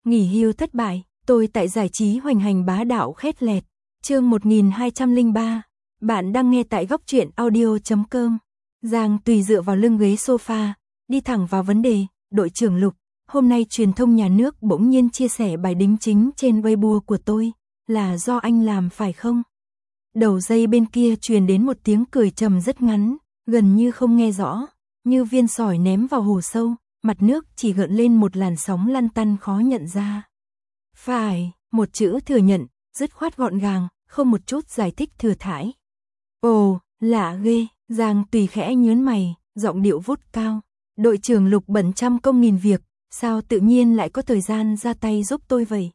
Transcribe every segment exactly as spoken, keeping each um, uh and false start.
Nghỉ hưu thất bại, tôi tại giải trí hoành hành bá đạo khét lẹt. Chương một nghìn hai trăm lẻ ba. Bạn đang nghe tại góc truyện audio chấm com. Giang Tùy dựa vào lưng ghế sofa, đi thẳng vào vấn đề. Đội trưởng Lục, hôm nay truyền thông nhà nước bỗng nhiên chia sẻ bài đính chính trên Weibo của tôi, là do anh làm phải không? Đầu dây bên kia truyền đến một tiếng cười trầm rất ngắn, gần như không nghe rõ, như viên sỏi ném vào hồ sâu, mặt nước chỉ gợn lên một làn sóng lăn tăn khó nhận ra. Phải, một chữ thừa nhận, dứt khoát gọn gàng, không một chút giải thích thừa thãi. Ồ, lạ ghê, Giang Tùy khẽ nhớn mày, giọng điệu vút cao. Đội trưởng Lục bận trăm công nghìn việc, sao tự nhiên lại có thời gian ra tay giúp tôi vậy?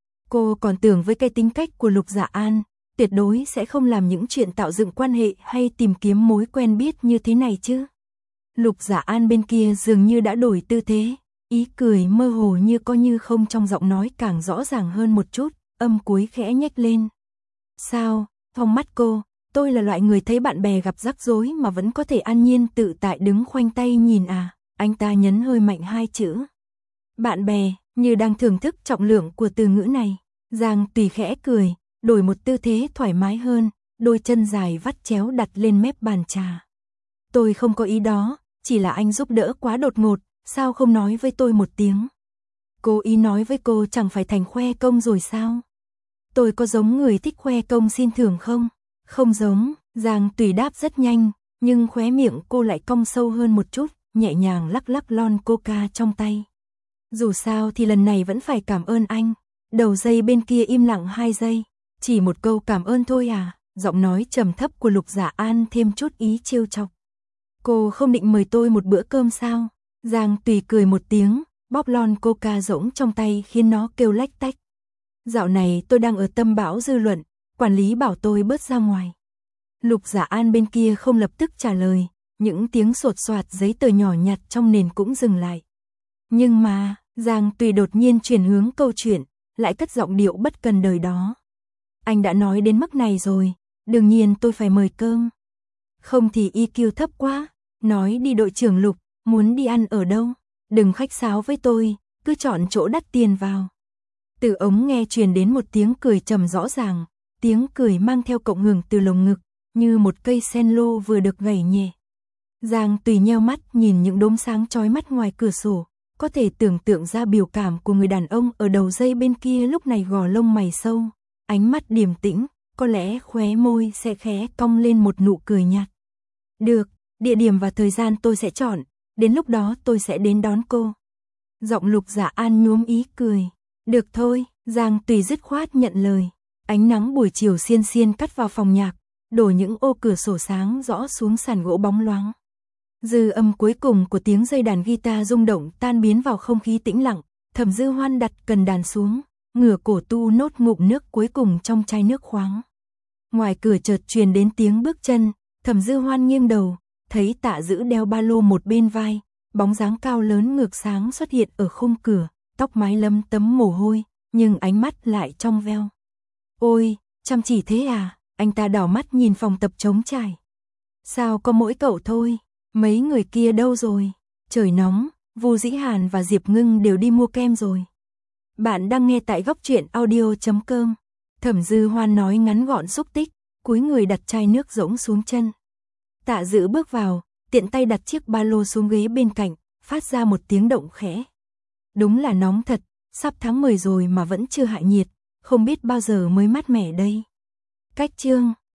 Cô còn tưởng với cái tính cách của Lục Dạ An, tuyệt đối sẽ không làm những chuyện tạo dựng quan hệ hay tìm kiếm mối quen biết như thế này chứ. Lục Dạ An bên kia dường như đã đổi tư thế, ý cười mơ hồ như có như không trong giọng nói càng rõ ràng hơn một chút, âm cuối khẽ nhếch lên. Sao, trong mắt cô, tôi là loại người thấy bạn bè gặp rắc rối mà vẫn có thể an nhiên tự tại đứng khoanh tay nhìn à? Anh ta nhấn hơi mạnh hai chữ. Bạn bè, như đang thưởng thức trọng lượng của từ ngữ này. Giang Tùy khẽ cười, đổi một tư thế thoải mái hơn, đôi chân dài vắt chéo đặt lên mép bàn trà. Tôi không có ý đó, chỉ là anh giúp đỡ quá đột ngột, sao không nói với tôi một tiếng? Cô ý nói với cô chẳng phải thành khoe công rồi sao? Tôi có giống người thích khoe công xin thưởng không? Không giống, Giang Tùy đáp rất nhanh, nhưng khóe miệng cô lại cong sâu hơn một chút, nhẹ nhàng lắc lắc lon coca trong tay. Dù sao thì lần này vẫn phải cảm ơn anh. Đầu dây bên kia im lặng hai giây, chỉ một câu cảm ơn thôi à? Giọng nói trầm thấp của Lục Dạ An thêm chút ý trêu chọc. Cô không định mời tôi một bữa cơm sao? Giang Tùy cười một tiếng, bóp lon coca rỗng trong tay khiến nó kêu lách tách. Dạo này tôi đang ở tâm bão dư luận, quản lý bảo tôi bớt ra ngoài. Lục Dạ An bên kia không lập tức trả lời, những tiếng sột soạt giấy tờ nhỏ nhặt trong nền cũng dừng lại. Nhưng mà, Giang Tùy đột nhiên chuyển hướng câu chuyện, lại cất giọng điệu bất cần đời đó. Anh đã nói đến mức này rồi, đương nhiên tôi phải mời cơm. Không thì i kiu thấp quá, nói đi đội trưởng Lục, muốn đi ăn ở đâu? Đừng khách sáo với tôi, cứ chọn chỗ đắt tiền vào. Từ ống nghe truyền đến một tiếng cười trầm rõ ràng, tiếng cười mang theo cộng hưởng từ lồng ngực, như một cây sen lô vừa được gảy nhẹ. Giang Tùy nheo mắt nhìn những đốm sáng chói mắt ngoài cửa sổ, có thể tưởng tượng ra biểu cảm của người đàn ông ở đầu dây bên kia lúc này gò lông mày sâu, ánh mắt điềm tĩnh, có lẽ khóe môi sẽ khẽ cong lên một nụ cười nhạt. Được, địa điểm và thời gian tôi sẽ chọn, đến lúc đó tôi sẽ đến đón cô. Giọng Lục Dạ An nhuốm ý cười. Được thôi, Giang Tùy dứt khoát nhận lời. Ánh nắng buổi chiều xiên xiên cắt vào phòng nhạc, đổ những ô cửa sổ sáng rõ xuống sàn gỗ bóng loáng. Dư âm cuối cùng của tiếng dây đàn guitar rung động tan biến vào không khí tĩnh lặng, Thẩm Dư Hoan đặt cần đàn xuống, ngửa cổ tu nốt ngụm nước cuối cùng trong chai nước khoáng. Ngoài cửa chợt truyền đến tiếng bước chân, Thẩm Dư Hoan nghiêng đầu, thấy Tạ Dữ đeo ba lô một bên vai, bóng dáng cao lớn ngược sáng xuất hiện ở khung cửa, tóc mái lấm tấm mồ hôi, nhưng ánh mắt lại trong veo. Ôi, chăm chỉ thế à? Anh ta đảo mắt nhìn phòng tập trống trải. Sao có mỗi cậu thôi? Mấy người kia đâu rồi? Trời nóng, Vu Dĩ Hàn và Diệp Ngưng đều đi mua kem rồi. Bạn đang nghe tại góc truyện audio chấm com. Thẩm Dư Hoan nói ngắn gọn xúc tích, cúi người đặt chai nước rỗng xuống chân. Tạ Dữ bước vào, tiện tay đặt chiếc ba lô xuống ghế bên cạnh, phát ra một tiếng động khẽ. Đúng là nóng thật, sắp tháng mười rồi mà vẫn chưa hạ nhiệt, không biết bao giờ mới mát mẻ đây. Cách chương